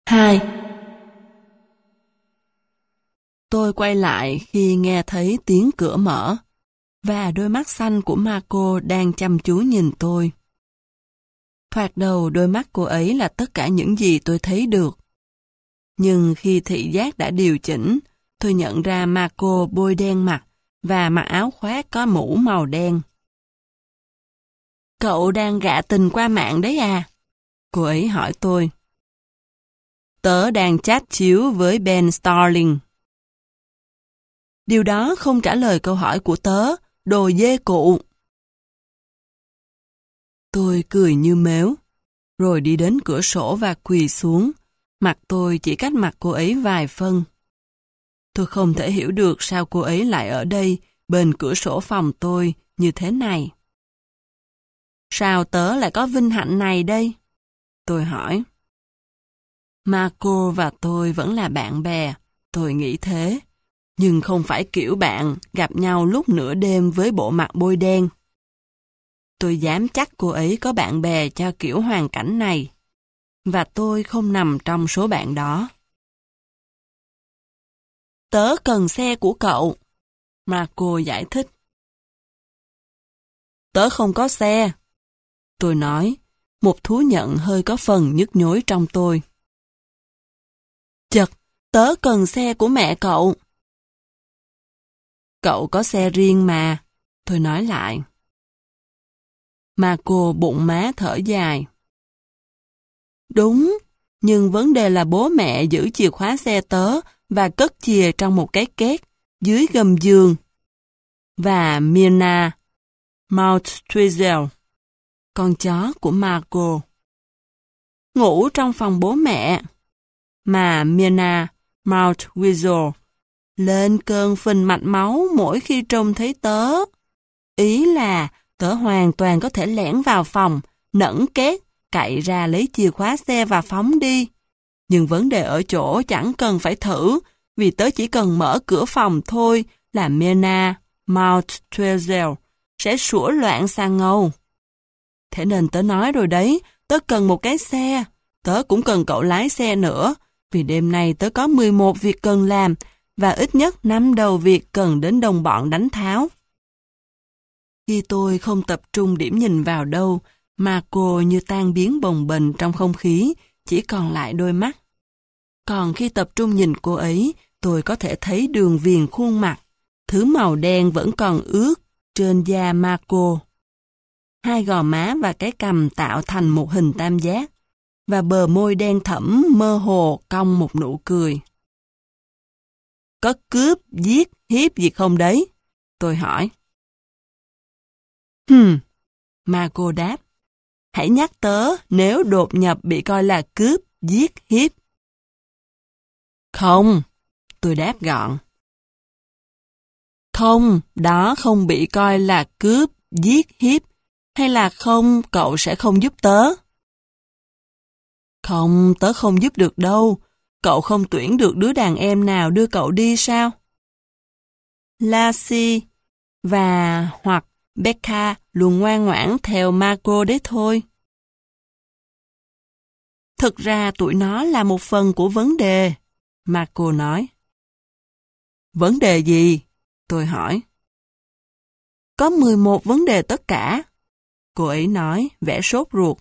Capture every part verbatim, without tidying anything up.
Hai. Tôi quay lại khi nghe thấy tiếng cửa mở, và đôi mắt xanh của Marco đang chăm chú nhìn tôi. Thoạt đầu đôi mắt cô ấy là tất cả những gì tôi thấy được. Nhưng khi thị giác đã điều chỉnh, tôi nhận ra Marco bôi đen mặt và mặc áo khoác có mũ màu đen. Cậu đang gạ tình qua mạng đấy à? Cô ấy hỏi tôi. Tớ đang chat chiếu với Ben Starling. Điều đó không trả lời câu hỏi của tớ, đồ dê cụ. Tôi cười như mếu, rồi đi đến cửa sổ và quỳ xuống. Mặt tôi chỉ cách mặt cô ấy vài phân. Tôi không thể hiểu được sao cô ấy lại ở đây, bên cửa sổ phòng tôi, như thế này. Sao tớ lại có vinh hạnh này đây? Tôi hỏi. Marco và tôi vẫn là bạn bè, tôi nghĩ thế. Nhưng không phải kiểu bạn gặp nhau lúc nửa đêm với bộ mặt bôi đen. Tôi dám chắc cô ấy có bạn bè cho kiểu hoàn cảnh này. Và tôi không nằm trong số bạn đó. Tớ cần xe của cậu. Marco giải thích. Tớ không có xe. Tôi nói, một thú nhận hơi có phần nhức nhối trong tôi. Chật, tớ cần xe của mẹ cậu. Cậu có xe riêng mà, tôi nói lại. Marco bụng má thở dài. Đúng, nhưng vấn đề là bố mẹ giữ chìa khóa xe tớ và cất chìa trong một cái két dưới gầm giường. Và Myrna, Mount Twizel, con chó của Marco, ngủ trong phòng bố mẹ. Mà Myrna, Mount Twizel, lên cơn phình mạch máu mỗi khi trông thấy tớ. Ý là tớ hoàn toàn có thể lẻn vào phòng, nẫng két, cậy ra lấy chìa khóa xe và phóng đi. Nhưng vấn đề ở chỗ chẳng cần phải thử, vì tớ chỉ cần mở cửa phòng thôi là Myrna, Mount Twizel sẽ sủa loạn sang ngâu. Thế nên tớ nói rồi đấy, tớ cần một cái xe. Tớ cũng cần cậu lái xe nữa, vì đêm nay tớ có mười một việc cần làm, và ít nhất năm đầu việc cần đến đồng bọn đánh tháo. Khi tôi không tập trung điểm nhìn vào đâu, Marco như tan biến bồng bềnh trong không khí, chỉ còn lại đôi mắt. Còn khi tập trung nhìn cô ấy, tôi có thể thấy đường viền khuôn mặt, thứ màu đen vẫn còn ướt trên da Marco. Hai gò má và cái cằm tạo thành một hình tam giác, và bờ môi đen thẫm mơ hồ cong một nụ cười. Có cướp, giết, hiếp gì không đấy? Tôi hỏi. Hừm, Marco đáp. Hãy nhắc tớ nếu đột nhập bị coi là cướp, giết, hiếp. Không, tôi đáp gọn. Không, đó không bị coi là cướp, giết, hiếp. Hay là không, cậu sẽ không giúp tớ? Không, tớ không giúp được đâu. Cậu không tuyển được đứa đàn em nào đưa cậu đi sao? Lassie và hoặc Becca luôn ngoan ngoãn theo Marco đấy thôi. Thực ra tụi nó là một phần của vấn đề, Marco nói. Vấn đề gì? Tôi hỏi. Có mười một vấn đề tất cả, cô ấy nói, vẻ sốt ruột.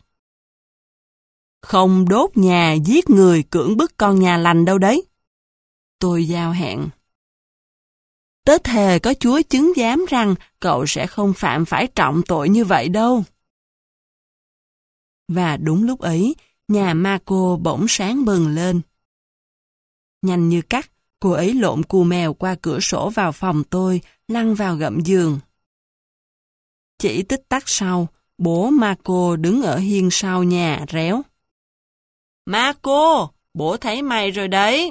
Không đốt nhà, giết người, cưỡng bức con nhà lành đâu đấy. Tôi giao hẹn. Tớ thề có Chúa chứng giám rằng cậu sẽ không phạm phải trọng tội như vậy đâu. Và đúng lúc ấy, nhà Marco bỗng sáng bừng lên. Nhanh như cắt, cô ấy lộn cù mèo qua cửa sổ vào phòng tôi, lăn vào gầm giường. Chỉ tích tắc sau, bố Marco đứng ở hiên sau nhà réo. Marco, bố thấy mày rồi đấy.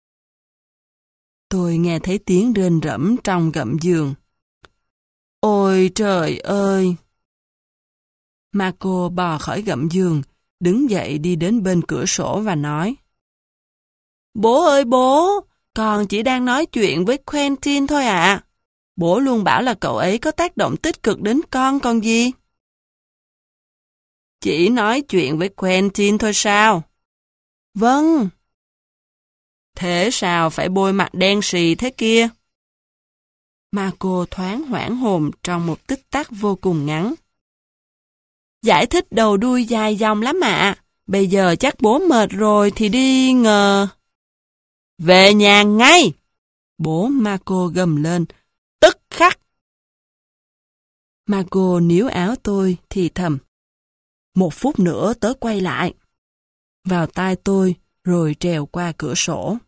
Tôi nghe thấy tiếng rên rẫm trong gầm giường. Ôi trời ơi! Marco bò khỏi gầm giường, đứng dậy đi đến bên cửa sổ và nói. Bố ơi bố, con chỉ đang nói chuyện với Quentin thôi ạ. À. Bố luôn bảo là cậu ấy có tác động tích cực đến con còn gì. Chỉ nói chuyện với Quentin thôi sao? Vâng, Thế sao phải bôi mặt đen sì thế kia? Marco thoáng hoảng hồn trong một tích tắc vô cùng ngắn. Giải thích đầu đuôi dài dòng lắm ạ. Bây giờ chắc bố mệt rồi thì đi ngờ. Về nhà ngay! Bố Marco gầm lên. Tức khắc! Marco níu áo tôi thì thầm. Một phút nữa tớ quay lại. Vào tai tôi rồi trèo qua cửa sổ.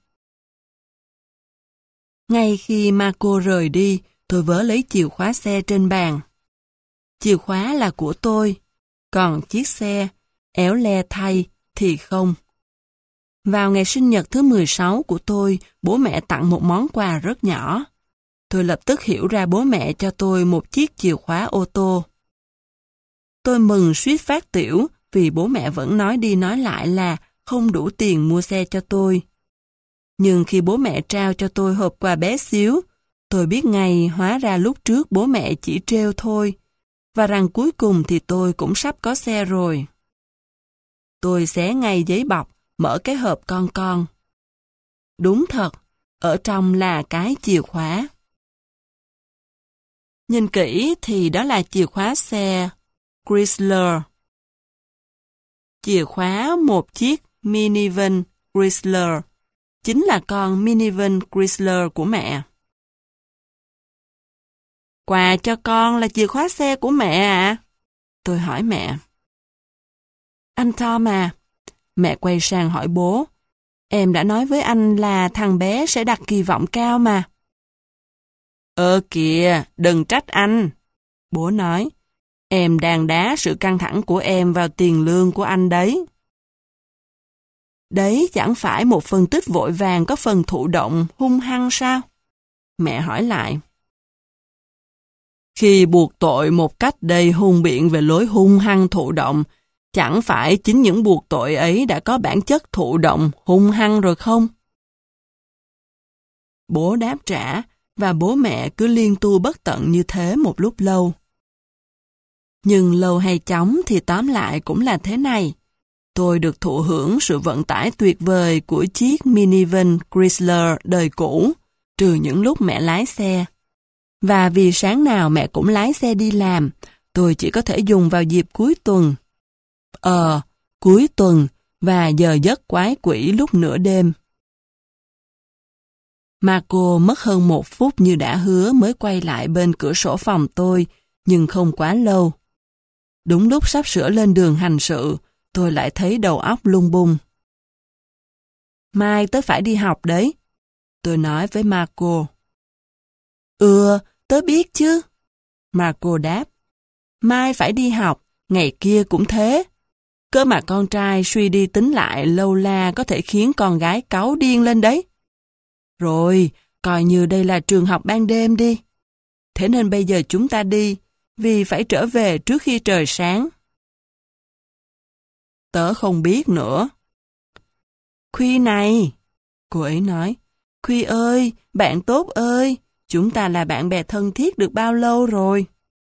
Ngay khi Marco rời đi, tôi vớ lấy chìa khóa xe trên bàn. Chìa khóa là của tôi, còn chiếc xe, éo le thay, thì không. Vào ngày sinh nhật thứ mười sáu của tôi, bố mẹ tặng một món quà rất nhỏ. Tôi lập tức hiểu ra bố mẹ cho tôi một chiếc chìa khóa ô tô. Tôi mừng suýt phát tiểu vì bố mẹ vẫn nói đi nói lại là không đủ tiền mua xe cho tôi. Nhưng khi bố mẹ trao cho tôi hộp quà bé xíu, tôi biết ngay hóa ra lúc trước bố mẹ chỉ trêu thôi, và rằng cuối cùng thì tôi cũng sắp có xe rồi. Tôi xé ngay giấy bọc, mở cái hộp con con. Đúng thật, ở trong là cái chìa khóa. Nhìn kỹ thì đó là chìa khóa xe Chrysler. Chìa khóa một chiếc minivan Chrysler, chính là con minivan Chrysler của mẹ. Quà cho con là chìa khóa xe của mẹ à? Tôi hỏi mẹ. Anh Tom à, mẹ quay sang hỏi bố. Em đã nói với anh là thằng bé sẽ đặt kỳ vọng cao mà. Ơ kìa, đừng trách anh. Bố nói, em đang đá sự căng thẳng của em vào tiền lương của anh đấy. Đấy chẳng phải một phân tích vội vàng có phần thụ động, hung hăng sao? Mẹ hỏi lại. Khi buộc tội một cách đầy hùng biện về lối hung hăng thụ động, chẳng phải chính những buộc tội ấy đã có bản chất thụ động, hung hăng rồi không? Bố đáp trả, và bố mẹ cứ liên tu bất tận như thế một lúc lâu. Nhưng lâu hay chóng thì tóm lại cũng là thế này. Tôi được thụ hưởng sự vận tải tuyệt vời của chiếc minivan Chrysler đời cũ, trừ những lúc mẹ lái xe. Và vì sáng nào mẹ cũng lái xe đi làm, tôi chỉ có thể dùng vào dịp cuối tuần. Ờ, cuối tuần và giờ giấc quái quỷ lúc nửa đêm. Marco mất hơn một phút như đã hứa mới quay lại bên cửa sổ phòng tôi, nhưng không quá lâu. Đúng lúc sắp sửa lên đường hành sự, tôi lại thấy đầu óc lung bung. Mai tớ phải đi học đấy, tôi nói với Marco. Ừ, tớ biết chứ. Marco đáp. Mai phải đi học, ngày kia cũng thế. Cơ mà con trai suy đi tính lại lâu la có thể khiến con gái cáu điên lên đấy. Rồi, coi như đây là trường học ban đêm đi. Thế nên bây giờ chúng ta đi, vì phải trở về trước khi trời sáng. Tớ không biết nữa. Khuy này, cô ấy nói. Khuy ơi, bạn tốt ơi, chúng ta là bạn bè thân thiết được bao lâu rồi?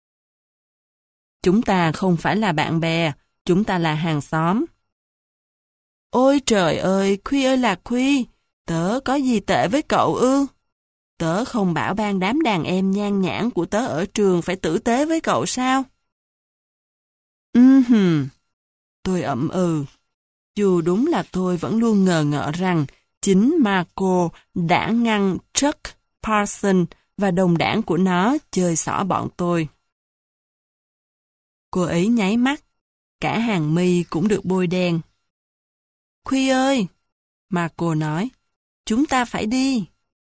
Chúng ta không phải là bạn bè, chúng ta là hàng xóm. Ôi trời ơi, Khuy ơi là Khuy, tớ có gì tệ với cậu ư? Tớ không bảo ban đám đàn em nhan nhãn của tớ ở trường phải tử tế với cậu sao? Ừm hừm. Tôi ậm ừ. Dù đúng là tôi vẫn luôn ngờ ngợ rằng chính Marco đã ngăn Chuck Parson và đồng đảng của nó chơi xỏ bọn tôi. Cô ấy nháy mắt, cả hàng mi cũng được bôi đen. Khuy ơi, Marco nói, chúng ta phải đi.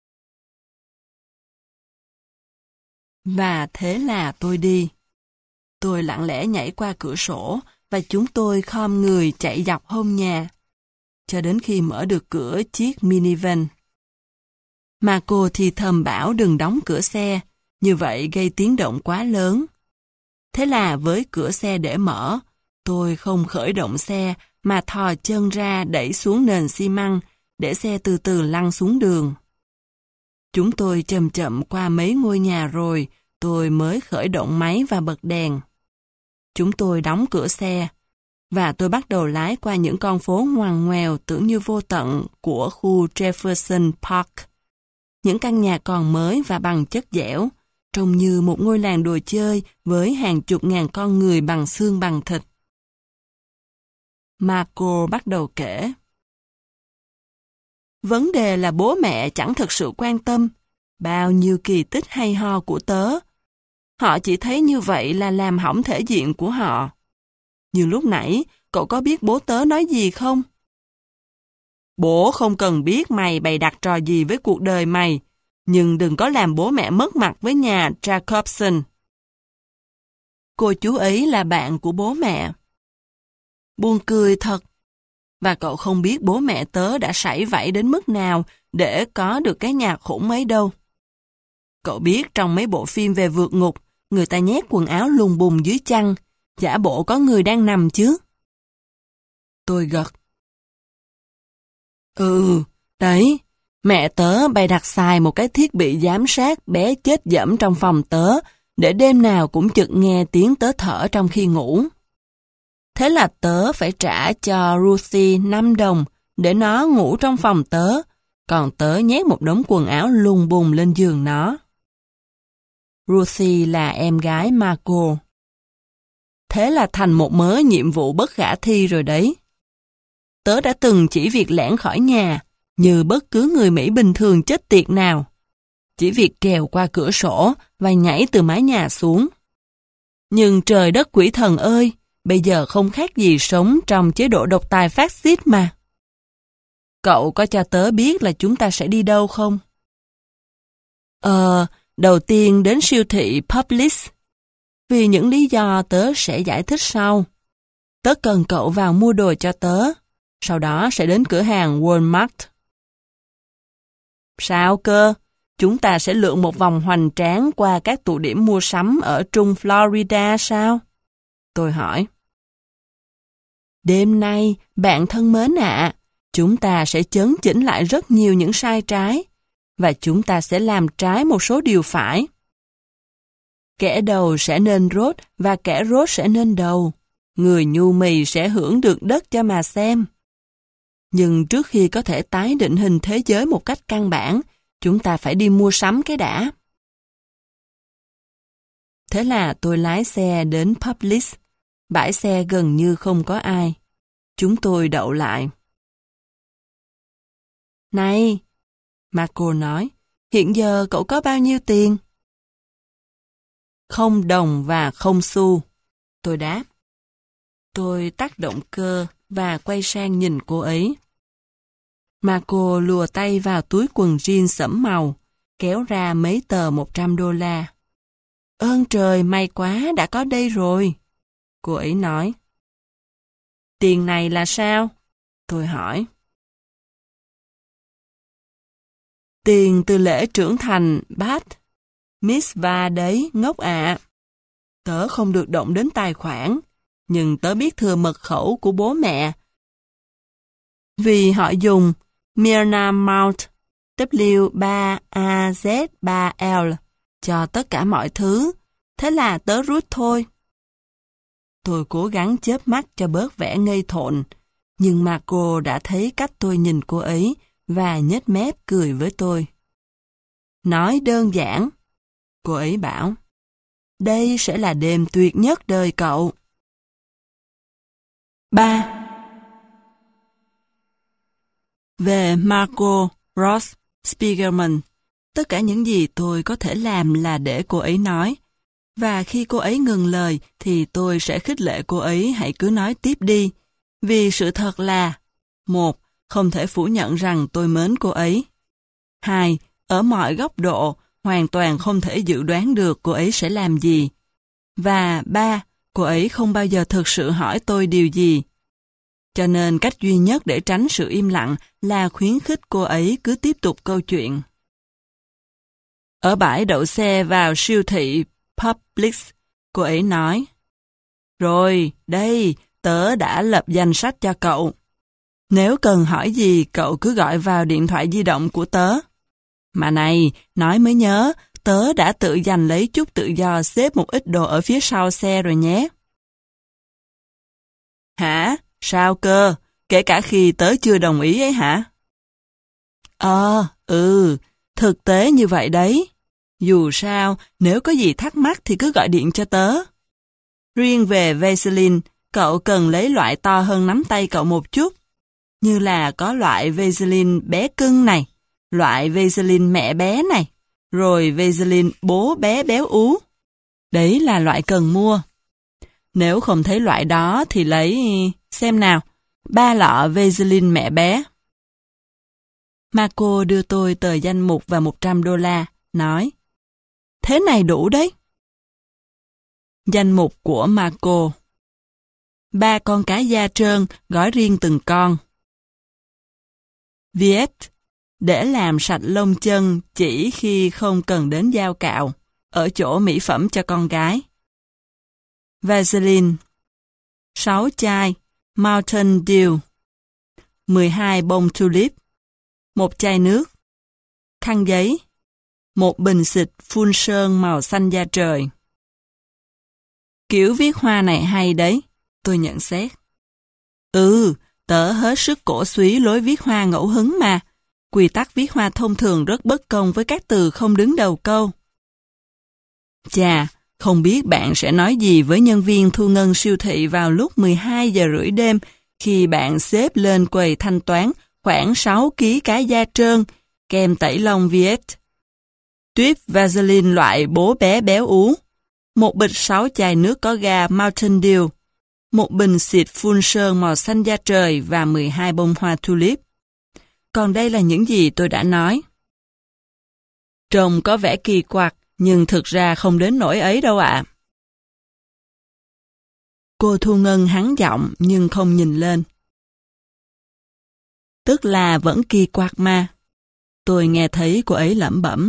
Và thế là tôi đi. Tôi lặng lẽ nhảy qua cửa sổ và chúng tôi khom người chạy dọc hông nhà, cho đến khi mở được cửa chiếc minivan. Marco thì thầm bảo đừng đóng cửa xe, như vậy gây tiếng động quá lớn. Thế là với cửa xe để mở, tôi không khởi động xe mà thò chân ra đẩy xuống nền xi măng để xe từ từ lăn xuống đường. Chúng tôi chậm chậm qua mấy ngôi nhà rồi, tôi mới khởi động máy và bật đèn. Chúng tôi đóng cửa xe, và tôi bắt đầu lái qua những con phố ngoằn ngoèo tưởng như vô tận của khu Jefferson Park. Những căn nhà còn mới và bằng chất dẻo, trông như một ngôi làng đồ chơi với hàng chục ngàn con người bằng xương bằng thịt. Marco bắt đầu kể. Vấn đề là bố mẹ chẳng thực sự quan tâm bao nhiêu kỳ tích hay ho của tớ. Họ chỉ thấy như vậy là làm hỏng thể diện của họ. Như lúc nãy, cậu có biết bố tớ nói gì không? Bố không cần biết mày bày đặt trò gì với cuộc đời mày, nhưng đừng có làm bố mẹ mất mặt với nhà Jacobson. Cô chú ấy là bạn của bố mẹ. Buồn cười thật. Và cậu không biết bố mẹ tớ đã sảy vảy đến mức nào để có được cái nhà khủng ấy đâu. Cậu biết trong mấy bộ phim về vượt ngục, người ta nhét quần áo lùng bùng dưới chăn, giả bộ có người đang nằm chứ. Tôi gật. Ừ, đấy, mẹ tớ bày đặt xài một cái thiết bị giám sát bé chết dẫm trong phòng tớ, để đêm nào cũng chực nghe tiếng tớ thở trong khi ngủ. Thế là tớ phải trả cho Ruthie năm đồng để nó ngủ trong phòng tớ, còn tớ nhét một đống quần áo lùng bùng lên giường nó. Ruthie là em gái Marco. Thế là thành một mớ nhiệm vụ bất khả thi rồi đấy. Tớ đã từng chỉ việc lẻn khỏi nhà, như bất cứ người Mỹ bình thường chết tiệt nào. Chỉ việc trèo qua cửa sổ và nhảy từ mái nhà xuống. Nhưng trời đất quỷ thần ơi, bây giờ không khác gì sống trong chế độ độc tài phát xít mà. Cậu có cho tớ biết là chúng ta sẽ đi đâu không? Ờ, đầu tiên đến siêu thị Publix. Vì những lý do tớ sẽ giải thích sau. Tớ cần cậu vào mua đồ cho tớ. Sau đó sẽ đến cửa hàng Walmart. Sao cơ? Chúng ta sẽ lượn một vòng hoành tráng qua các tụ điểm mua sắm ở trung Florida sao? Tôi hỏi. Đêm nay, bạn thân mến ạ, chúng ta sẽ chấn chỉnh lại rất nhiều những sai trái, và chúng ta sẽ làm trái một số điều phải. Kẻ đầu sẽ nên rốt và kẻ rốt sẽ nên đầu. Người nhu mì sẽ hưởng được đất cho mà xem. Nhưng trước khi có thể tái định hình thế giới một cách căn bản, chúng ta phải đi mua sắm cái đã. Thế là tôi lái xe đến Publix. Bãi xe gần như không có ai. Chúng tôi đậu lại. Này, Marco nói, hiện giờ cậu có bao nhiêu tiền? Không đồng và không xu. Tôi đáp. Tôi tắt động cơ và quay sang nhìn cô ấy. Marco lùa tay vào túi quần jean sẫm màu, kéo ra mấy tờ một trăm đô la. Ơn trời, may quá, đã có đây rồi. Cô ấy nói. Tiền này là sao? Tôi hỏi. Tiền từ lễ trưởng thành Bat Mitzvah đấy, ngốc ạ. Tớ không được động đến tài khoản, nhưng tớ biết thừa mật khẩu của bố mẹ. Vì họ dùng Myrna Mount W ba A Z ba L cho tất cả mọi thứ, thế là tớ rút thôi. Tôi cố gắng chớp mắt cho bớt vẻ ngây thộn, nhưng Marco đã thấy cách tôi nhìn cô ấy và nhếch mép cười với tôi. Nói đơn giản, cô ấy bảo, đây sẽ là đêm tuyệt nhất đời cậu. ba. Về Marco Ross Spiegelman, tất cả những gì tôi có thể làm là để cô ấy nói. Và khi cô ấy ngừng lời thì tôi sẽ khích lệ cô ấy hãy cứ nói tiếp đi. Vì sự thật là một. Không thể phủ nhận rằng tôi mến cô ấy. Hai. Ở mọi góc độ, hoàn toàn không thể dự đoán được cô ấy sẽ làm gì. Và ba. Cô ấy không bao giờ thực sự hỏi tôi điều gì. Cho nên cách duy nhất để tránh sự im lặng là khuyến khích cô ấy cứ tiếp tục câu chuyện. Ở bãi đậu xe vào siêu thị Publix, cô ấy nói, rồi, đây, tớ đã lập danh sách cho cậu. Nếu cần hỏi gì, cậu cứ gọi vào điện thoại di động của tớ. Mà này, nói mới nhớ, tớ đã tự giành lấy chút tự do xếp một ít đồ ở phía sau xe rồi nhé. Hả? Sao cơ? Kể cả khi tớ chưa đồng ý ấy hả? Ờ, ừ, thực tế như vậy đấy. Dù sao, nếu có gì thắc mắc thì cứ gọi điện cho tớ. Riêng về Vaseline, cậu cần lấy loại to hơn nắm tay cậu một chút. Như là có loại Vaseline bé cưng này, loại Vaseline mẹ bé này, rồi Vaseline bố bé béo ú. Đấy là loại cần mua. Nếu không thấy loại đó thì lấy, xem nào, ba lọ Vaseline mẹ bé. Marco đưa tôi tờ danh mục và một trăm đô la, nói, thế này đủ đấy. Danh mục của Marco. Ba con cá da trơn, gói riêng từng con. Viet, để làm sạch lông chân chỉ khi không cần đến dao cạo, ở chỗ mỹ phẩm cho con gái. Vaseline, sáu chai, Mountain Dew, mười hai bông tulip, một chai nước, khăn giấy, một bình xịt phun sơn màu xanh da trời. Kiểu viết hoa này hay đấy, tôi nhận xét. Ừ, tớ hết sức cổ súy lối viết hoa ngẫu hứng mà. Quy tắc viết hoa thông thường rất bất công với các từ không đứng đầu câu. Chà, không biết bạn sẽ nói gì với nhân viên thu ngân siêu thị vào lúc mười hai giờ rưỡi đêm khi bạn xếp lên quầy thanh toán khoảng sáu ki lô gam cá da trơn, kèm tẩy lông Viet, tuyếp Vaseline loại bố bé béo ú, một bịch sáu chai nước có ga Mountain Dew, một bình xịt phun sơn màu xanh da trời và mười hai bông hoa tulip. Còn đây là những gì tôi đã nói. Trông có vẻ kỳ quặc, nhưng thực ra không đến nỗi ấy đâu ạ. Cô thu ngân hắn giọng nhưng không nhìn lên. Tức là vẫn kỳ quặc mà. Tôi nghe thấy cô ấy lẩm bẩm.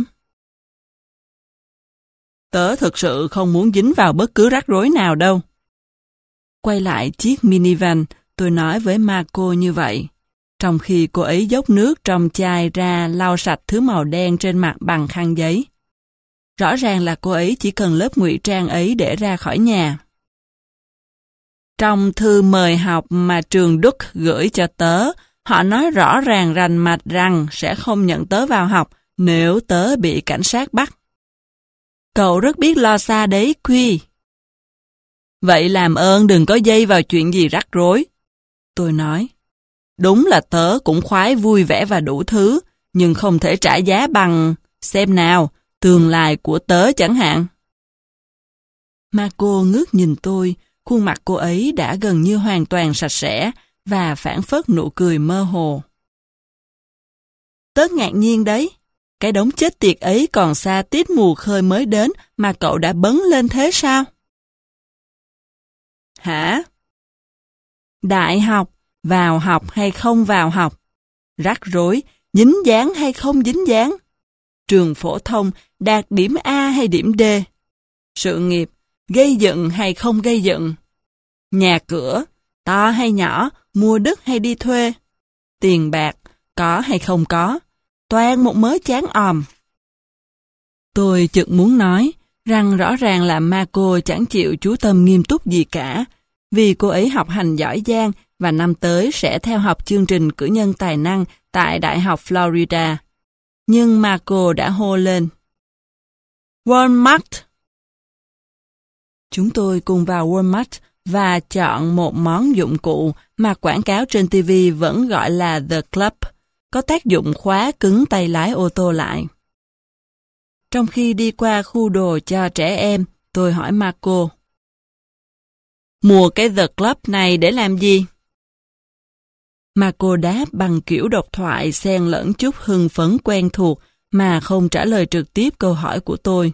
Tớ thực sự không muốn dính vào bất cứ rắc rối nào đâu. Quay lại chiếc minivan, tôi nói với Marco như vậy, trong khi cô ấy dốc nước trong chai ra lau sạch thứ màu đen trên mặt bằng khăn giấy. Rõ ràng là cô ấy chỉ cần lớp ngụy trang ấy để ra khỏi nhà. Trong thư mời học mà trường Duke gửi cho tớ, họ nói rõ ràng rành mạch rằng sẽ không nhận tớ vào học nếu tớ bị cảnh sát bắt. Cậu rất biết lo xa đấy, Quy. Vậy làm ơn đừng có dây vào chuyện gì rắc rối. Tôi nói, đúng là tớ cũng khoái vui vẻ và đủ thứ, nhưng không thể trả giá bằng, xem nào, tương lai của tớ chẳng hạn. Marco ngước nhìn tôi, khuôn mặt cô ấy đã gần như hoàn toàn sạch sẽ và phảng phất nụ cười mơ hồ. Tớ ngạc nhiên đấy, cái đống chết tiệt ấy còn xa tít mù khơi mới đến mà cậu đã bấn lên thế sao? Hả? Đại học, vào học hay không vào học? Rắc rối, dính dáng hay không dính dáng? Trường phổ thông, đạt điểm A hay điểm D? Sự nghiệp, gây dựng hay không gây dựng? Nhà cửa, to hay nhỏ, mua đất hay đi thuê? Tiền bạc, có hay không có? Toàn một mớ chán òm. Tôi chợt muốn nói rằng rõ ràng là Marco chẳng chịu chú tâm nghiêm túc gì cả, vì cô ấy học hành giỏi giang và năm tới sẽ theo học chương trình cử nhân tài năng tại Đại học Florida. Nhưng Marco đã hô lên. Walmart! Chúng tôi cùng vào Walmart và chọn một món dụng cụ mà quảng cáo trên ti vi vẫn gọi là The Club, có tác dụng khóa cứng tay lái ô tô lại. Trong khi đi qua khu đồ cho trẻ em, tôi hỏi Marco. Mua cái The Club này để làm gì? Marco đáp bằng kiểu độc thoại xen lẫn chút hưng phấn quen thuộc mà không trả lời trực tiếp câu hỏi của tôi.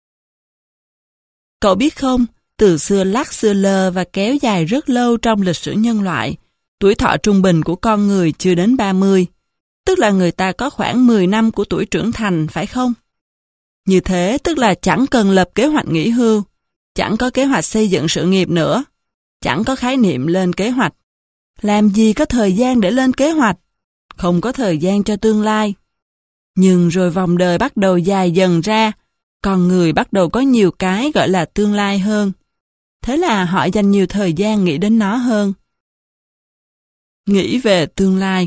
Cậu biết không, từ xưa lắc xưa lơ và kéo dài rất lâu trong lịch sử nhân loại, tuổi thọ trung bình của con người chưa đến ba mươi, tức là người ta có khoảng mười năm của tuổi trưởng thành, phải không? Như thế tức là chẳng cần lập kế hoạch nghỉ hưu, chẳng có kế hoạch xây dựng sự nghiệp nữa, chẳng có khái niệm lên kế hoạch. Làm gì có thời gian để lên kế hoạch, không có thời gian cho tương lai. Nhưng rồi vòng đời bắt đầu dài dần ra, con người bắt đầu có nhiều cái gọi là tương lai hơn. Thế là họ dành nhiều thời gian nghĩ đến nó hơn. nghĩ về tương lai.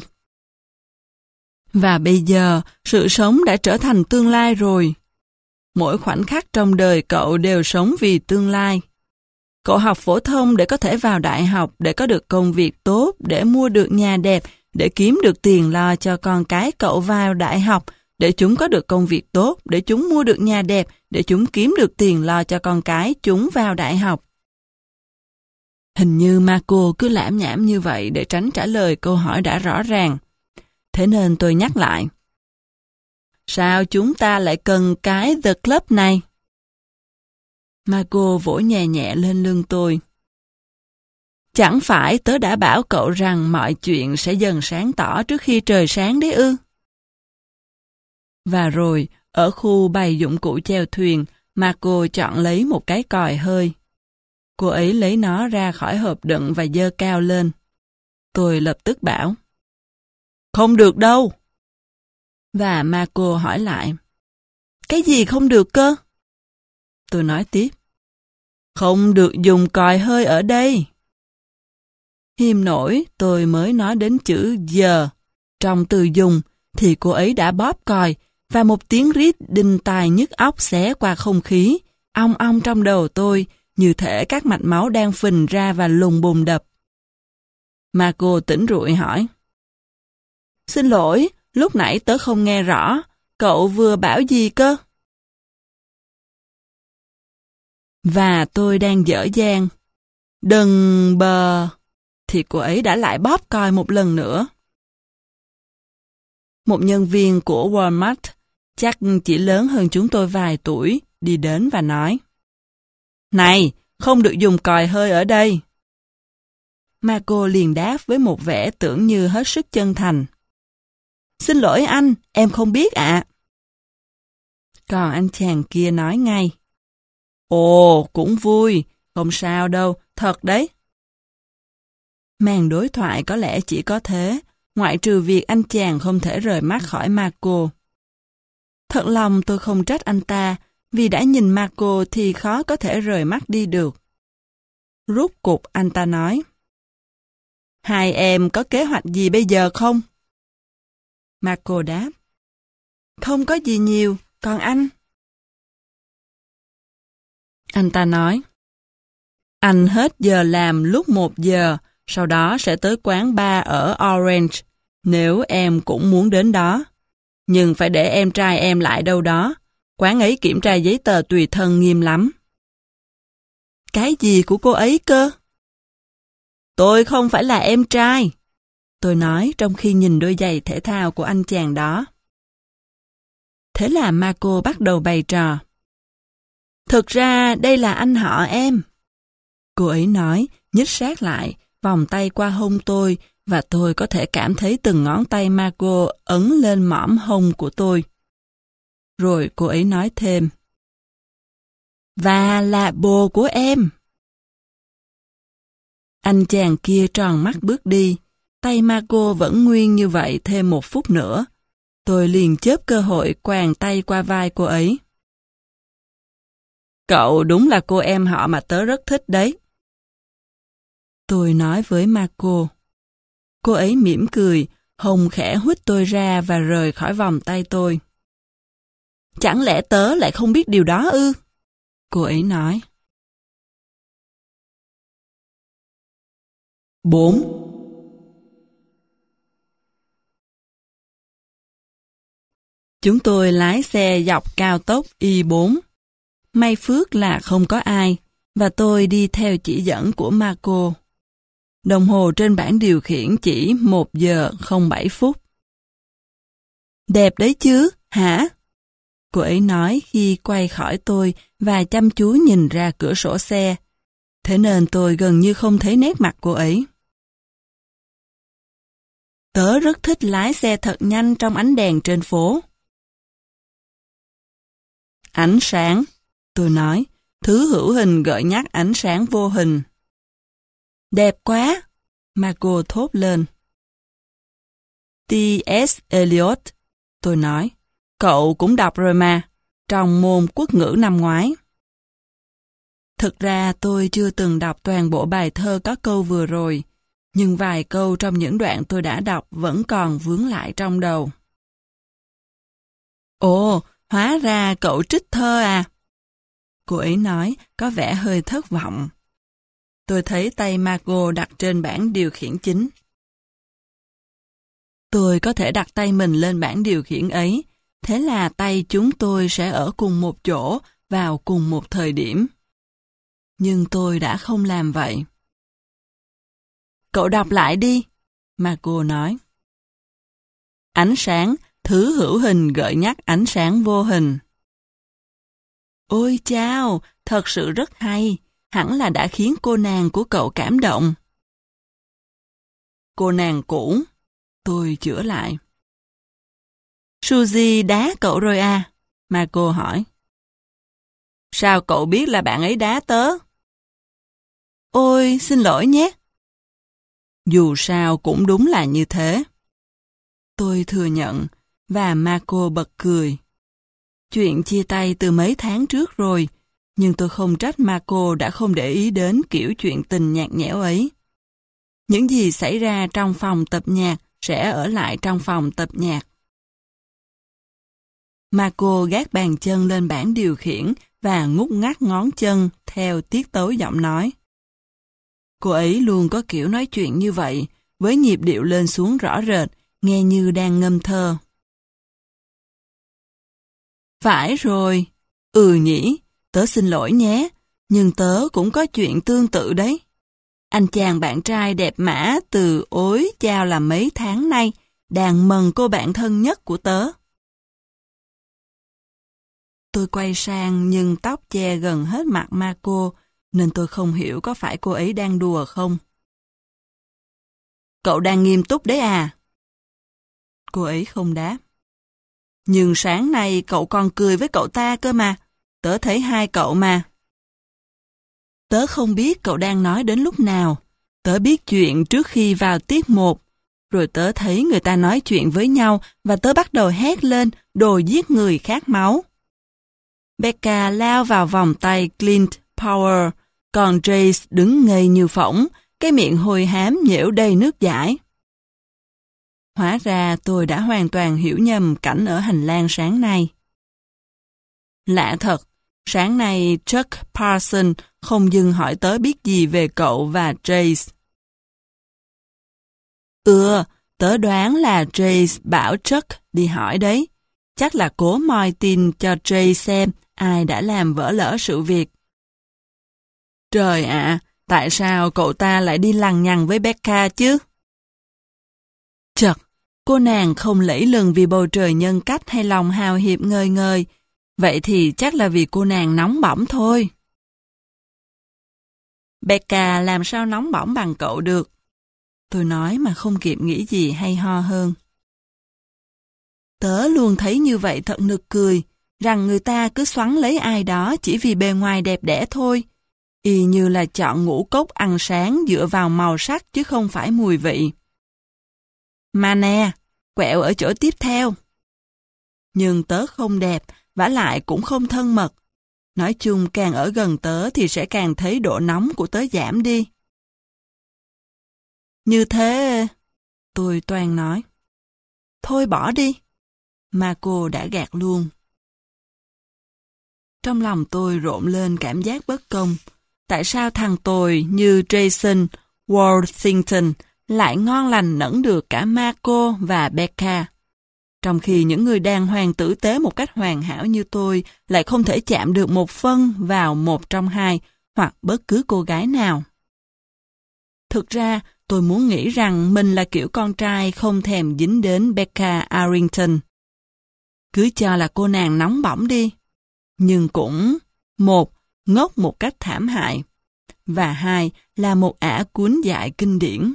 Và bây giờ, sự sống đã trở thành tương lai rồi. Mỗi khoảnh khắc trong đời cậu đều sống vì tương lai. Cậu học phổ thông để có thể vào đại học, để có được công việc tốt, để mua được nhà đẹp, để kiếm được tiền lo cho con cái cậu vào đại học, để chúng có được công việc tốt, để chúng mua được nhà đẹp, để chúng kiếm được tiền lo cho con cái chúng vào đại học. Hình như Marco cứ lảm nhảm như vậy để tránh trả lời câu hỏi đã rõ ràng. Thế nên tôi nhắc lại. Sao chúng ta lại cần cái The Club này? Marco vỗ nhẹ nhẹ lên lưng tôi. Chẳng phải tớ đã bảo cậu rằng mọi chuyện sẽ dần sáng tỏ trước khi trời sáng đấy ư? Và rồi, ở khu bày dụng cụ chèo thuyền, Marco chọn lấy một cái còi hơi. Cô ấy lấy nó ra khỏi hộp đựng và giơ cao lên. Tôi lập tức bảo. Không được đâu. Và Marco hỏi lại. Cái gì không được cơ? Tôi nói tiếp. Không được dùng còi hơi ở đây. Hiềm nổi tôi mới nói đến chữ giờ. Trong từ dùng thì cô ấy đã bóp còi và một tiếng rít đinh tai nhức óc xé qua không khí, ong ong trong đầu tôi, như thể các mạch máu đang phình ra và lùng bùng đập. Marco tỉnh rụi hỏi. Xin lỗi, lúc nãy tớ không nghe rõ, cậu vừa bảo gì cơ? Và tôi đang dở dang. Đừng bờ, thì cô ấy đã lại bóp còi một lần nữa. Một nhân viên của Walmart, chắc chỉ lớn hơn chúng tôi vài tuổi, đi đến và nói. Này, không được dùng còi hơi ở đây. Marco liền đáp với một vẻ tưởng như hết sức chân thành. Xin lỗi anh, em không biết ạ. Còn anh chàng kia nói ngay. Ồ, cũng vui, không sao đâu, thật đấy. Màn đối thoại có lẽ chỉ có thế, ngoại trừ việc anh chàng không thể rời mắt khỏi Marco. Thật lòng tôi không trách anh ta, vì đã nhìn Marco thì khó có thể rời mắt đi được. Rốt cục anh ta nói. Hai em có kế hoạch gì bây giờ không? Marco đáp. Không có gì nhiều, còn anh? Anh ta nói. Anh hết giờ làm lúc một giờ, sau đó sẽ tới quán bar ở Orange, nếu em cũng muốn đến đó. Nhưng phải để em trai em lại đâu đó, quán ấy kiểm tra giấy tờ tùy thân nghiêm lắm. Cái gì của cô ấy cơ? Tôi không phải là em trai, tôi nói trong khi nhìn đôi giày thể thao của anh chàng đó. Thế là Marco bắt đầu bày trò. Thực ra đây là anh họ em. Cô ấy nói, nhích sát lại, vòng tay qua hông tôi, và tôi có thể cảm thấy từng ngón tay Marco ấn lên mõm hông của tôi. Rồi cô ấy nói thêm. Và là bồ của em. Anh chàng kia tròn mắt bước đi, tay Marco vẫn nguyên như vậy thêm một phút nữa. Tôi liền chớp cơ hội quàng tay qua vai cô ấy. Cậu đúng là cô em họ mà tớ rất thích đấy. Tôi nói với Marco. Cô ấy mỉm cười, hồng khẽ huýt tôi ra và rời khỏi vòng tay tôi. Chẳng lẽ tớ lại không biết điều đó ư? Cô ấy nói. bốn. Chúng tôi lái xe dọc cao tốc I bốn. May phước là không có ai, và tôi đi theo chỉ dẫn của Marco. Đồng hồ trên bảng điều khiển chỉ một giờ không bảy phút. Đẹp đấy chứ, hả? Cô ấy nói khi quay khỏi tôi và chăm chú nhìn ra cửa sổ xe. Thế nên tôi gần như không thấy nét mặt cô ấy. Tớ rất thích lái xe thật nhanh trong ánh đèn trên phố. Ánh sáng, tôi nói, thứ hữu hình gợi nhắc ánh sáng vô hình. Đẹp quá, Marco thốt lên. T S Eliot, tôi nói, cậu cũng đọc rồi mà, trong môn quốc ngữ năm ngoái. Thực ra tôi chưa từng đọc toàn bộ bài thơ có câu vừa rồi, Nhưng vài câu trong những đoạn tôi đã đọc vẫn còn vướng lại trong đầu. Ồ, hóa ra cậu trích thơ à? Cô ấy nói, có vẻ hơi thất vọng. Tôi thấy tay Margot đặt trên bảng điều khiển chính. Tôi có thể đặt tay mình lên bảng điều khiển ấy, thế là tay chúng tôi sẽ ở cùng một chỗ vào cùng một thời điểm. Nhưng tôi đã không làm vậy. Cậu đọc lại đi, Margot nói. Ánh sáng, thứ hữu hình gợi nhắc ánh sáng vô hình. Ôi chao, thật sự rất hay, hẳn là đã khiến cô nàng của cậu cảm động. Cô nàng cũ, tôi chữa lại. Suzy đá cậu rồi à? Margot hỏi. Sao cậu biết là bạn ấy đá tớ? Ôi, xin lỗi nhé. Dù sao cũng đúng là như thế. Tôi thừa nhận, và Margot bật cười. Chuyện chia tay từ mấy tháng trước rồi, nhưng tôi không trách Margot đã không để ý đến kiểu chuyện tình nhạt nhẽo ấy. Những gì xảy ra trong phòng tập nhạc sẽ ở lại trong phòng tập nhạc. Margot gác bàn chân lên bảng điều khiển và ngút ngắt ngón chân theo tiết tấu giọng nói. Cô ấy luôn có kiểu nói chuyện như vậy, với nhịp điệu lên xuống rõ rệt, nghe như đang ngâm thơ. Phải rồi, ừ nhỉ, tớ xin lỗi nhé, nhưng tớ cũng có chuyện tương tự đấy. Anh chàng bạn trai đẹp mã từ ối chao là mấy tháng nay, đang mần cô bạn thân nhất của tớ. Tôi quay sang nhưng tóc che gần hết mặt Margot, nên tôi không hiểu có phải cô ấy đang đùa không. Cậu đang nghiêm túc đấy à? Cô ấy không đáp. Nhưng sáng nay cậu còn cười với cậu ta cơ mà, tớ thấy hai cậu mà. Tớ không biết cậu đang nói đến lúc nào, tớ biết chuyện trước khi vào tiết một, rồi tớ thấy người ta nói chuyện với nhau và tớ bắt đầu hét lên, đồ giết người khát máu. Becca lao vào vòng tay Clint Power, còn Jace đứng ngây như phỗng, cái miệng hôi hám nhễu đầy nước dãi. Hóa ra tôi đã hoàn toàn hiểu nhầm cảnh ở hành lang sáng nay. Lạ thật, sáng nay Chuck Parson không dừng hỏi tớ biết gì về cậu và Jace. Ừ, tớ đoán là Jace bảo Chuck đi hỏi đấy. Chắc là cố moi tin cho Jace xem ai đã làm vỡ lỡ sự việc. Trời ạ, tại sao cậu ta lại đi lằng nhằng với Becca chứ? Chật, cô nàng không lẫy lừng vì bầu trời nhân cách hay lòng hào hiệp ngời ngời. Vậy thì chắc là vì cô nàng nóng bỏng thôi. Becca làm sao nóng bỏng bằng cậu được? Tôi nói mà không kịp nghĩ gì hay ho hơn. Tớ luôn thấy như vậy thật nực cười, rằng người ta cứ xoắn lấy ai đó chỉ vì bề ngoài đẹp đẽ thôi. Y như là chọn ngũ cốc ăn sáng dựa vào màu sắc chứ không phải mùi vị. Mà nè, quẹo ở chỗ tiếp theo. Nhưng tớ không đẹp, vả lại cũng không thân mật. Nói chung càng ở gần tớ thì sẽ càng thấy độ nóng của tớ giảm đi. Như thế... Tôi toan nói. Thôi bỏ đi. Mà cô đã gạt luôn. Trong lòng tôi rộn lên cảm giác bất công. Tại sao thằng tồi như Jason Worthington lại ngon lành nẫn được cả Marco và Becca, trong khi những người đàng hoàng tử tế một cách hoàn hảo như tôi lại không thể chạm được một phân vào một trong hai hoặc bất cứ cô gái nào. Thực ra, tôi muốn nghĩ rằng mình là kiểu con trai không thèm dính đến Becca Arrington. Cứ cho là cô nàng nóng bỏng đi. Nhưng cũng, một, ngốc một cách thảm hại, và hai, là một ả cuốn dại kinh điển.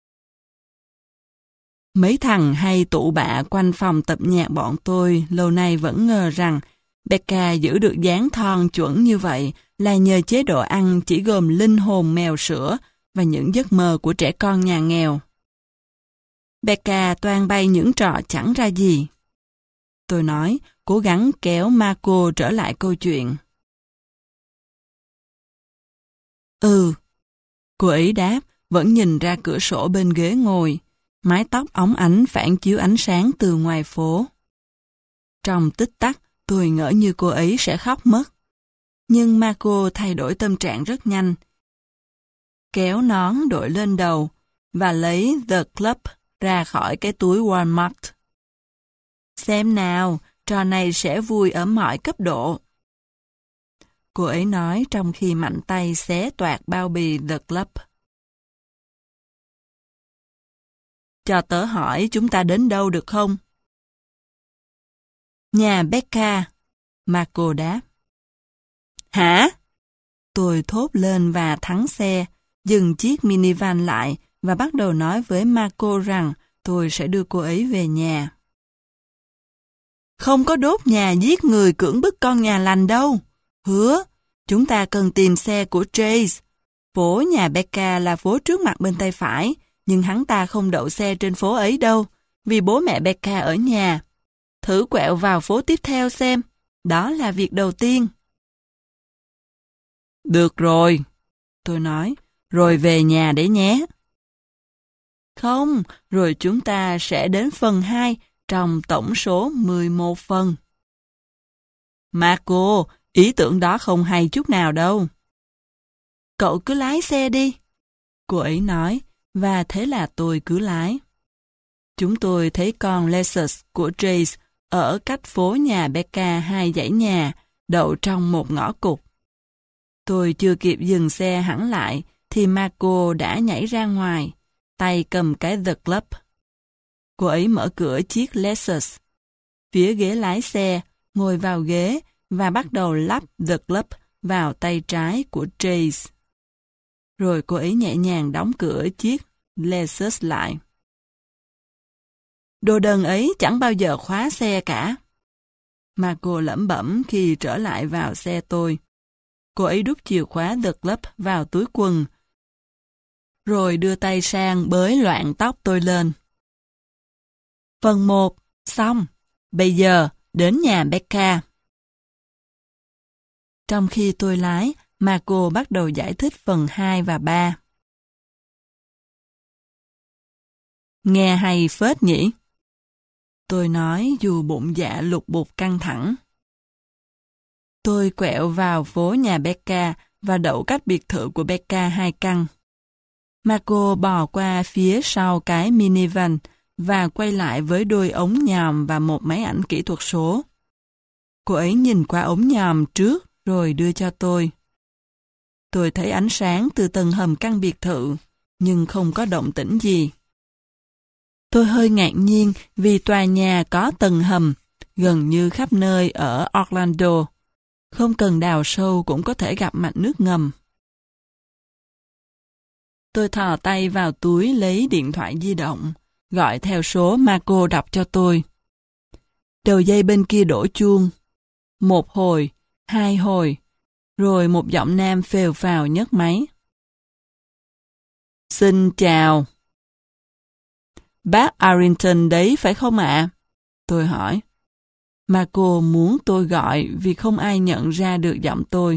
Mấy thằng hay tụ bạ quanh phòng tập nhạc bọn tôi lâu nay vẫn ngờ rằng Becca giữ được dáng thon chuẩn như vậy là nhờ chế độ ăn chỉ gồm linh hồn mèo sữa và những giấc mơ của trẻ con nhà nghèo. Becca toan bày những trò chẳng ra gì. Tôi nói, cố gắng kéo Marco trở lại câu chuyện. Ừ. Cô ấy đáp, vẫn nhìn ra cửa sổ bên ghế ngồi, mái tóc óng ánh phản chiếu ánh sáng từ ngoài phố. Trong tích tắc, tôi ngỡ như cô ấy sẽ khóc mất. Nhưng Marco thay đổi tâm trạng rất nhanh. Kéo nón đội lên đầu và lấy The Club ra khỏi cái túi Walmart. Xem nào, trò này sẽ vui ở mọi cấp độ. Cô ấy nói trong khi mạnh tay xé toạc bao bì The Club. Cho tớ hỏi chúng ta đến đâu được không? Nhà Becca, Marco đáp. Hả? Tôi thốt lên và thắng xe, dừng chiếc minivan lại và bắt đầu nói với Marco rằng tôi sẽ đưa cô ấy về nhà. Không có đốt nhà giết người cưỡng bức con nhà lành đâu. Hứa, chúng ta cần tìm xe của Trace. Phố nhà Becca là phố trước mặt bên tay phải, nhưng hắn ta không đậu xe trên phố ấy đâu, vì bố mẹ Becca ở nhà. Thử quẹo vào phố tiếp theo xem, đó là việc đầu tiên. Được rồi, tôi nói, rồi về nhà đấy nhé. Không, rồi chúng ta sẽ đến phần hai trong tổng số mười một phần. Marco, ý tưởng đó không hay chút nào đâu. Cậu cứ lái xe đi, cô ấy nói, và thế là tôi cứ lái. Chúng tôi thấy con Lexus của Trace ở cách phố nhà Becca hai dãy nhà, đậu trong một ngõ cụt. Tôi chưa kịp dừng xe hẳn lại, thì Marco đã nhảy ra ngoài, tay cầm cái The Club. Cô ấy mở cửa chiếc Lexus. Phía ghế lái xe, ngồi vào ghế và bắt đầu lắp The Club vào tay trái của Trace. Rồi cô ấy nhẹ nhàng đóng cửa chiếc Lexus lại. Đồ đần ấy chẳng bao giờ khóa xe cả. Marco lẩm bẩm khi trở lại vào xe tôi. Cô ấy đút chìa khóa The Club vào túi quần, rồi đưa tay sang bới loạn tóc tôi lên. Phần một, xong. Bây giờ, đến nhà Becca. Trong khi tôi lái, Marco bắt đầu giải thích phần hai và ba. Nghe hay phết nhỉ? Tôi nói dù bụng dạ lục bục căng thẳng. Tôi quẹo vào phố nhà Becca và đậu cách biệt thự của Becca hai căn. Marco bò qua phía sau cái minivan và quay lại với đôi ống nhòm và một máy ảnh kỹ thuật số. Cô ấy nhìn qua ống nhòm trước rồi đưa cho tôi. Tôi thấy ánh sáng từ tầng hầm căn biệt thự, nhưng không có động tĩnh gì. Tôi hơi ngạc nhiên vì tòa nhà có tầng hầm, gần như khắp nơi ở Orlando. Không cần đào sâu cũng có thể gặp mạch nước ngầm. Tôi thò tay vào túi lấy điện thoại di động, gọi theo số Marco đọc cho tôi. Đầu dây bên kia đổ chuông. Một hồi, hai hồi, rồi một giọng nam phèo phào nhấc máy. Xin chào. Bác Arrington đấy phải không ạ? Tôi hỏi. Marco muốn tôi gọi vì không ai nhận ra được giọng tôi.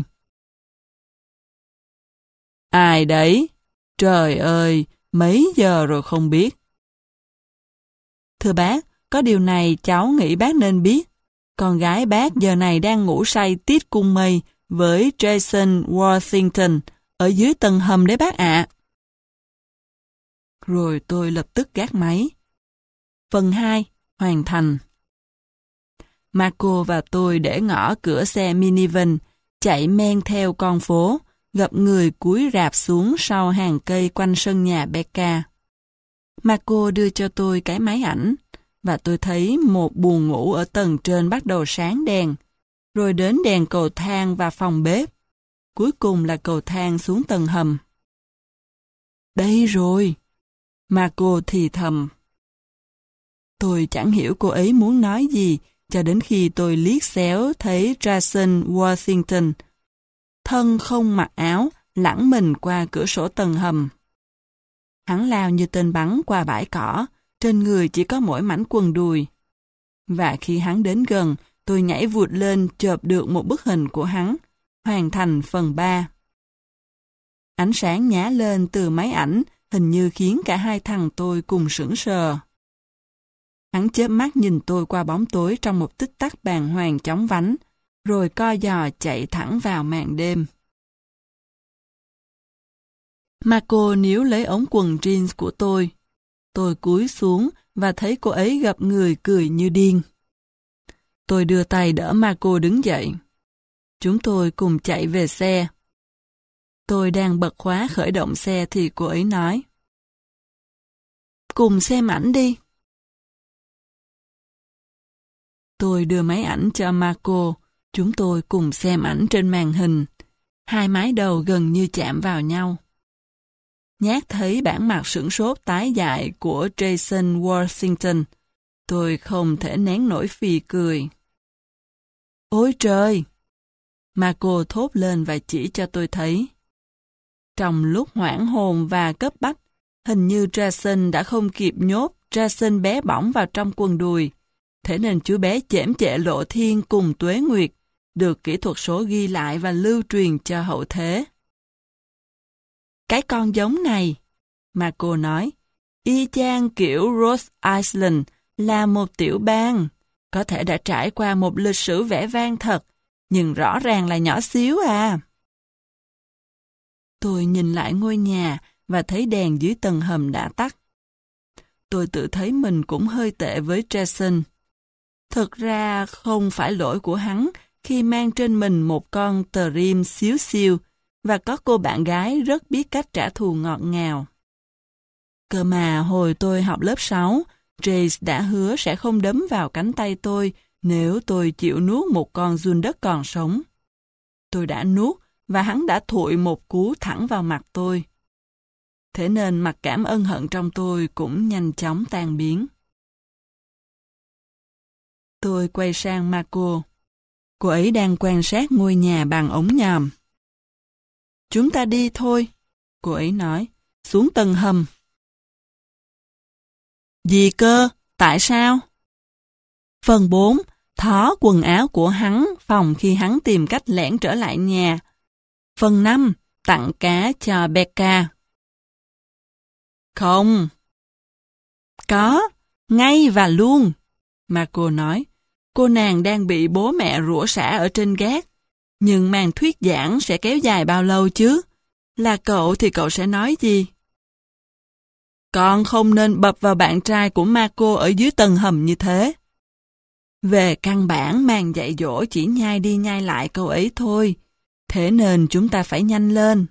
Ai đấy? Trời ơi, mấy giờ rồi không biết. Thưa bác, có điều này cháu nghĩ bác nên biết. Con gái bác giờ này đang ngủ say tít cung mây với Jason Worthington ở dưới tầng hầm đấy bác ạ. Rồi tôi lập tức gác máy. Phần hai, hoàn thành. Marco và tôi để ngõ cửa xe minivan, chạy men theo con phố, gặp người cúi rạp xuống sau hàng cây quanh sân nhà Becca. Marco đưa cho tôi cái máy ảnh, và tôi thấy một buồng ngủ ở tầng trên bắt đầu sáng đèn, rồi đến đèn cầu thang và phòng bếp. Cuối cùng là cầu thang xuống tầng hầm. Đây rồi, Marco thì thầm. Tôi chẳng hiểu cô ấy muốn nói gì, cho đến khi tôi liếc xéo thấy Jason Worthington, thân không mặc áo, lẳng mình qua cửa sổ tầng hầm. Hắn lao như tên bắn qua bãi cỏ, trên người chỉ có mỗi mảnh quần đùi. Và khi hắn đến gần, tôi nhảy vụt lên chộp được một bức hình của hắn, hoàn thành phần ba. Ánh sáng nhá lên từ máy ảnh, hình như khiến cả hai thằng tôi cùng sững sờ. Hắn chớp mắt nhìn tôi qua bóng tối trong một tích tắc bàng hoàng chóng vánh, rồi co giò chạy thẳng vào màn đêm. Marco níu lấy ống quần jeans của tôi. Tôi cúi xuống và thấy cô ấy gập người cười như điên. Tôi đưa tay đỡ Marco đứng dậy. Chúng tôi cùng chạy về xe. Tôi đang bật khóa khởi động xe thì cô ấy nói: "Cùng xem ảnh đi." Tôi đưa máy ảnh cho Marco. Chúng tôi cùng xem ảnh trên màn hình. Hai mái đầu gần như chạm vào nhau. Nhát thấy bản mặt sửng sốt tái dại của Jason Washington. Tôi không thể nén nổi phì cười. "Ôi trời!" Marco thốt lên và chỉ cho tôi thấy. Trong lúc hoảng hồn và cấp bách, hình như Jason đã không kịp nhốt Jason bé bỏng vào trong quần đùi. Thế nên chú bé chễm chệ lộ thiên cùng Tuế Nguyệt được kỹ thuật số ghi lại và lưu truyền cho hậu thế. "Cái con giống này," Marco nói, "y chang kiểu Rhode Island là một tiểu bang, có thể đã trải qua một lịch sử vẻ vang thật, nhưng rõ ràng là nhỏ xíu à." Tôi nhìn lại ngôi nhà và thấy đèn dưới tầng hầm đã tắt. Tôi tự thấy mình cũng hơi tệ với Jason. Thực ra không phải lỗi của hắn khi mang trên mình một con tờ rim xíu xiu và có cô bạn gái rất biết cách trả thù ngọt ngào. Cơ mà hồi tôi học lớp sáu, Jace đã hứa sẽ không đấm vào cánh tay tôi nếu tôi chịu nuốt một con giun đất còn sống. Tôi đã nuốt và hắn đã thụi một cú thẳng vào mặt tôi. Thế nên mặc cảm ân hận trong tôi cũng nhanh chóng tan biến. Tôi quay sang Marco. Cô ấy đang quan sát ngôi nhà bằng ống nhòm. "Chúng ta đi thôi," cô ấy nói, "xuống tầng hầm." "Gì cơ? Tại sao?" Phần bốn. Thó quần áo của hắn phòng khi hắn tìm cách lẻn trở lại nhà. Phần năm. Tặng cá cho Becca. "Không." "Có, ngay và luôn," Marco nói. "Cô nàng đang bị bố mẹ rủa xả ở trên gác. Nhưng màn thuyết giảng sẽ kéo dài bao lâu chứ? Là cậu thì cậu sẽ nói gì?" "Con không nên bập vào bạn trai của Marco ở dưới tầng hầm như thế." Về căn bản, màn dạy dỗ chỉ nhai đi nhai lại câu ấy thôi. Thế nên chúng ta phải nhanh lên.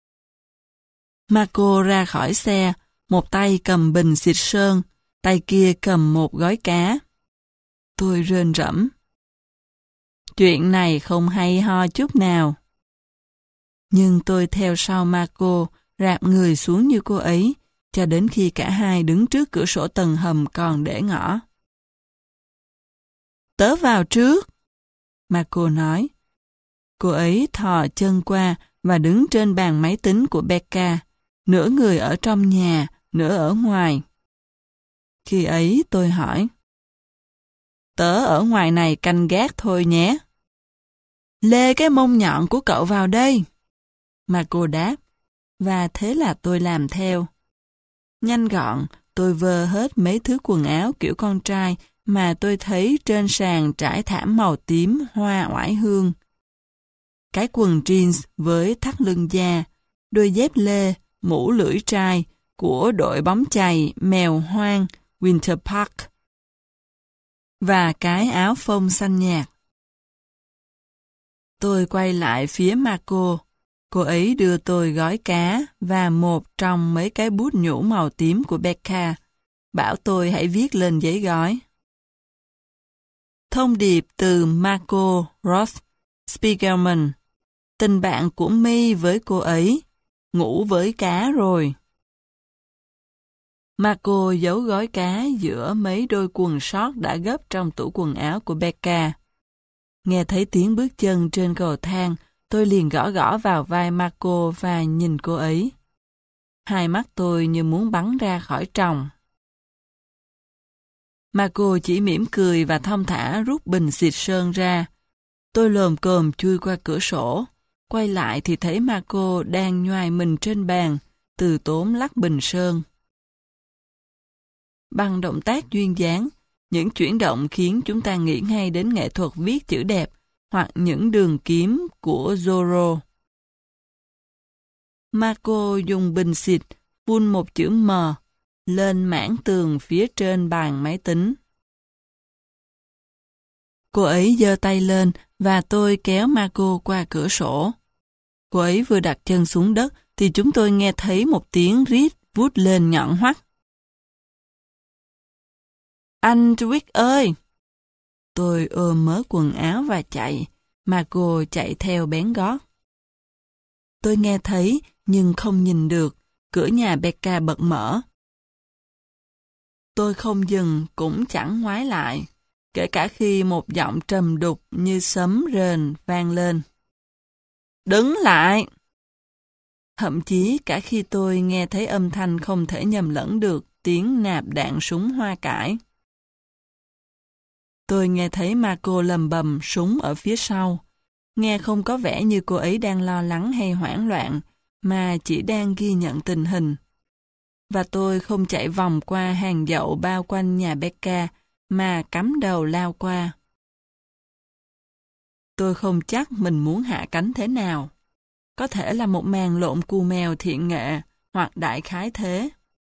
Marco ra khỏi xe, một tay cầm bình xịt sơn, tay kia cầm một gói cá. Tôi rên rẫm. Chuyện này không hay ho chút nào. Nhưng tôi theo sau Marco, rạp người xuống như cô ấy, cho đến khi cả hai đứng trước cửa sổ tầng hầm còn để ngỏ. "Tớ vào trước," Marco nói. Cô ấy thò chân qua và đứng trên bàn máy tính của Becca, nửa người ở trong nhà, nửa ở ngoài. Khi ấy tôi hỏi, "Tớ ở ngoài này canh gác thôi nhé." "Lê cái mông nhọn của cậu vào đây," Marco đáp, và thế là tôi làm theo. Nhanh gọn, tôi vơ hết mấy thứ quần áo kiểu con trai mà tôi thấy trên sàn trải thảm màu tím hoa oải hương. Cái quần jeans với thắt lưng da, đôi dép lê, mũ lưỡi trai của đội bóng chày mèo hoang Winter Park và cái áo phông xanh nhạt. Tôi quay lại phía Marco. Cô ấy đưa tôi gói cá và một trong mấy cái bút nhũ màu tím của Becca, bảo tôi hãy viết lên giấy gói. Thông điệp từ Marco Roth Spiegelman. Tình bạn của My với cô ấy, ngủ với cá rồi. Marco giấu gói cá giữa mấy đôi quần short đã gấp trong tủ quần áo của Becca. Nghe thấy tiếng bước chân trên cầu thang, tôi liền gõ gõ vào vai Marco và nhìn cô ấy. Hai mắt tôi như muốn bắn ra khỏi tròng. Marco chỉ mỉm cười và thong thả rút bình xịt sơn ra. Tôi lồm cồm chui qua cửa sổ. Quay lại thì thấy Marco đang nhoài mình trên bàn, từ tốn lắc bình sơn. Bằng động tác duyên dáng, những chuyển động khiến chúng ta nghĩ ngay đến nghệ thuật viết chữ đẹp hoặc những đường kiếm của Zorro. Marco dùng bình xịt phun một chữ M lên mảng tường phía trên bàn máy tính. Cô ấy giơ tay lên và tôi kéo Marco qua cửa sổ. Cô ấy vừa đặt chân xuống đất thì chúng tôi nghe thấy một tiếng rít vút lên nhọn hoắt. Anh Twig ơi! Tôi ôm mớ quần áo và chạy, Marco chạy theo bén gót. Tôi nghe thấy nhưng không nhìn được, cửa nhà Becca bật mở. Tôi không dừng cũng chẳng ngoái lại, kể cả khi một giọng trầm đục như sấm rền vang lên. Đứng lại! Thậm chí cả khi tôi nghe thấy âm thanh không thể nhầm lẫn được tiếng nạp đạn súng hoa cải. Tôi nghe thấy Marco lầm bầm súng ở phía sau. Nghe không có vẻ như cô ấy đang lo lắng hay hoảng loạn, mà chỉ đang ghi nhận tình hình. Và tôi không chạy vòng qua hàng dậu bao quanh nhà Becca, mà cắm đầu lao qua. Tôi không chắc mình muốn hạ cánh thế nào. Có thể là một màn lộn cù mèo thiện nghệ, hoặc đại khái thế.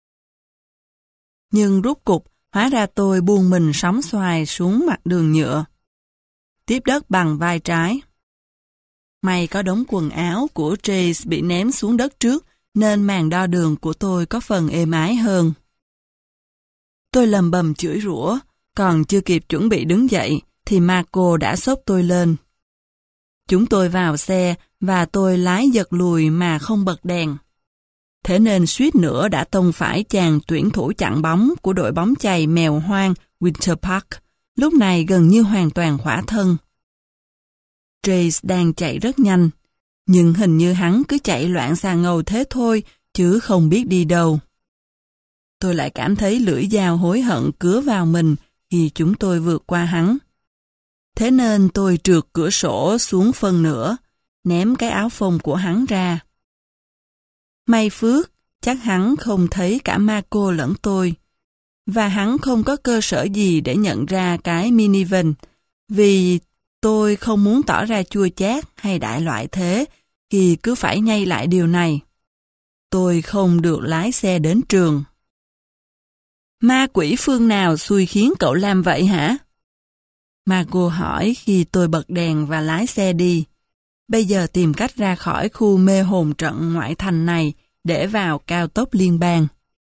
Nhưng rút cục, hóa ra tôi buông mình sóng xoài xuống mặt đường nhựa. Tiếp đất bằng vai trái. May có đống quần áo của Trace bị ném xuống đất trước, nên màn đo đường của tôi có phần êm ái hơn. Tôi lầm bầm chửi rủa, còn chưa kịp chuẩn bị đứng dậy, thì Marco đã xốc tôi lên. Chúng tôi vào xe, và tôi lái giật lùi mà không bật đèn. Thế nên suýt nữa đã tông phải chàng tuyển thủ chặn bóng của đội bóng chày mèo hoang Winter Park, lúc này gần như hoàn toàn khỏa thân. Trace đang chạy rất nhanh, nhưng hình như hắn cứ chạy loạn xà ngầu thế thôi, chứ không biết đi đâu. Tôi lại cảm thấy lưỡi dao hối hận cứa vào mình khi chúng tôi vượt qua hắn. Thế nên tôi trượt cửa sổ xuống phân nửa, ném cái áo phông của hắn ra. May phước, chắc hắn không thấy cả Marco lẫn tôi. Và hắn không có cơ sở gì để nhận ra cái minivan, vì tôi không muốn tỏ ra chua chát hay đại loại thế, thì cứ phải nhây lại điều này. Tôi không được lái xe đến trường. Ma quỷ phương nào xui khiến cậu làm vậy hả? Marco hỏi khi tôi bật đèn và lái xe đi. Bây giờ tìm cách ra khỏi khu mê hồn trận ngoại thành này để vào cao tốc liên bang.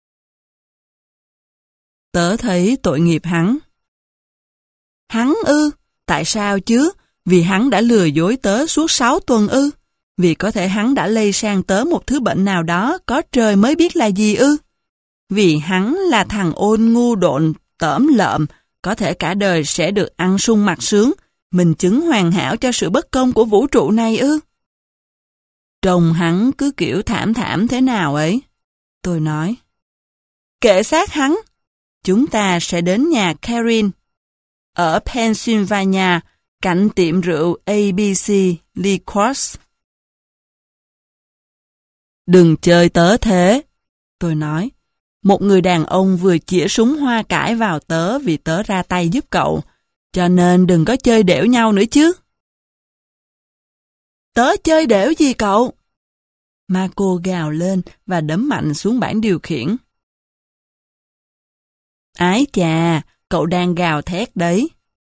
Tớ thấy tội nghiệp hắn. Hắn ư? Tại sao chứ? Vì hắn đã lừa dối tớ suốt sáu tuần ư? Vì có thể hắn đã lây sang tớ một thứ bệnh nào đó có trời mới biết là gì ư? Vì hắn là thằng ôn ngu độn, tởm lợm, có thể cả đời sẽ được ăn sung mặc sướng, minh chứng hoàn hảo cho sự bất công của vũ trụ này ư? Trông hắn cứ kiểu thảm thảm thế nào ấy. Tôi nói. Kệ xác hắn. Chúng ta sẽ đến nhà Karin ở Pennsylvania, cạnh tiệm rượu a bê xê Liquors. Đừng chơi tớ thế. Tôi nói. Một người đàn ông vừa chĩa súng hoa cải vào tớ vì tớ ra tay giúp cậu, cho nên đừng có chơi đểu nhau nữa chứ. Tớ chơi đểu gì cậu? Marco gào lên và đấm mạnh xuống bảng điều khiển. Ái chà, cậu đang gào thét đấy.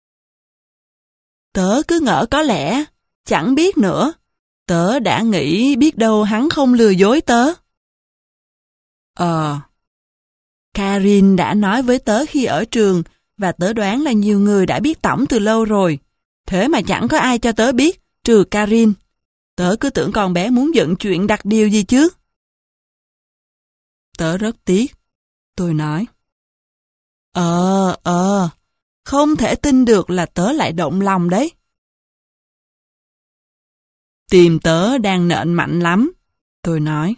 Tớ cứ ngỡ có lẽ, chẳng biết nữa. Tớ đã nghĩ biết đâu hắn không lừa dối tớ. Ờ... Karin đã nói với tớ khi ở trường, và tớ đoán là nhiều người đã biết tổng từ lâu rồi. Thế mà chẳng có ai cho tớ biết, trừ Karin. Tớ cứ tưởng con bé muốn dựng chuyện đặt điều gì chứ. Tớ rất tiếc. Tôi nói. Ờ, ờ, không thể tin được là tớ lại động lòng đấy. Tim tớ đang nện mạnh lắm. Tôi nói.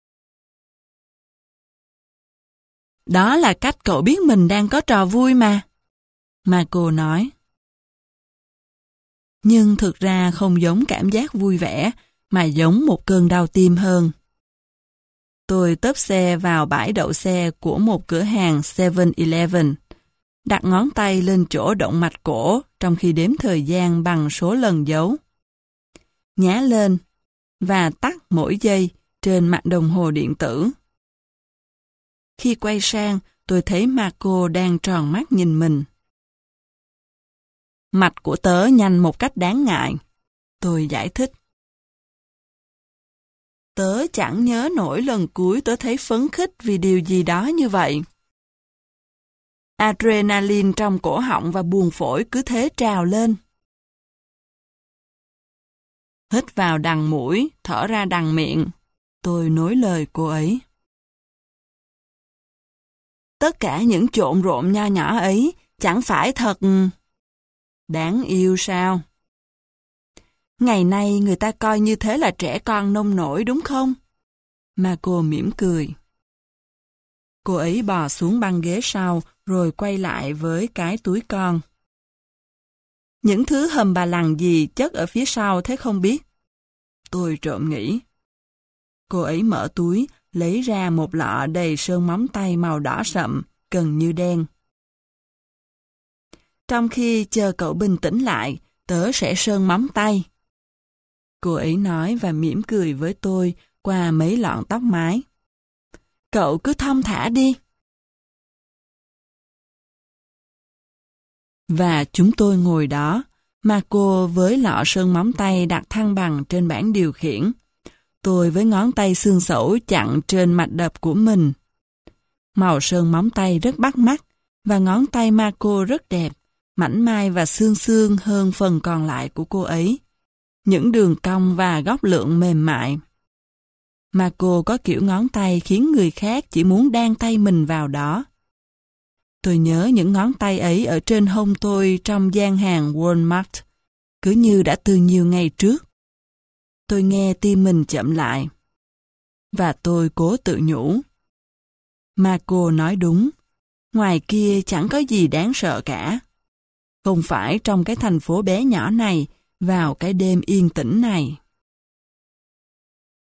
Đó là cách cậu biết mình đang có trò vui mà. Marco nói. Nhưng thực ra không giống cảm giác vui vẻ, mà giống một cơn đau tim hơn. Tôi tấp xe vào bãi đậu xe của một cửa hàng seven eleven, đặt ngón tay lên chỗ động mạch cổ trong khi đếm thời gian bằng số lần dấu. Nhá lên và tắt mỗi giây trên mặt đồng hồ điện tử. Khi quay sang, tôi thấy Marco đang tròn mắt nhìn mình. Mạch của tớ nhanh một cách đáng ngại. Tôi giải thích. Tớ chẳng nhớ nổi lần cuối tớ thấy phấn khích vì điều gì đó như vậy. Adrenaline trong cổ họng và buồng phổi cứ thế trào lên. Hít vào đằng mũi, thở ra đằng miệng. Tôi nối lời cô ấy. Tất cả những trộn rộn nho nhỏ ấy chẳng phải thật đáng yêu sao? Ngày nay người ta coi như thế là trẻ con nông nổi đúng không? Marco mỉm cười. Cô ấy bò xuống băng ghế sau rồi quay lại với cái túi con. Những thứ hầm bà lằng gì chất ở phía sau thế không biết? Tôi trộm nghĩ. Cô ấy mở túi, lấy ra một lọ đầy sơn móng tay màu đỏ sậm, gần như đen. Trong khi chờ cậu bình tĩnh lại, tớ sẽ sơn móng tay. Cô ấy nói và mỉm cười với tôi qua mấy lọn tóc mái. Cậu cứ thong thả đi. Và chúng tôi ngồi đó, Marco với lọ sơn móng tay đặt thăng bằng trên bảng điều khiển. Tôi với ngón tay xương xẩu chặn trên mạch đập của mình. Màu sơn móng tay rất bắt mắt, và ngón tay Marco rất đẹp, mảnh mai và xương xương hơn phần còn lại của cô ấy. Những đường cong và góc lượng mềm mại. Marco có kiểu ngón tay khiến người khác chỉ muốn đan tay mình vào đó. Tôi nhớ những ngón tay ấy ở trên hông tôi trong gian hàng Walmart, cứ như đã từ nhiều ngày trước. Tôi nghe tim mình chậm lại. Và tôi cố tự nhủ. Marco nói đúng, ngoài kia chẳng có gì đáng sợ cả. Không phải trong cái thành phố bé nhỏ này, vào cái đêm yên tĩnh này.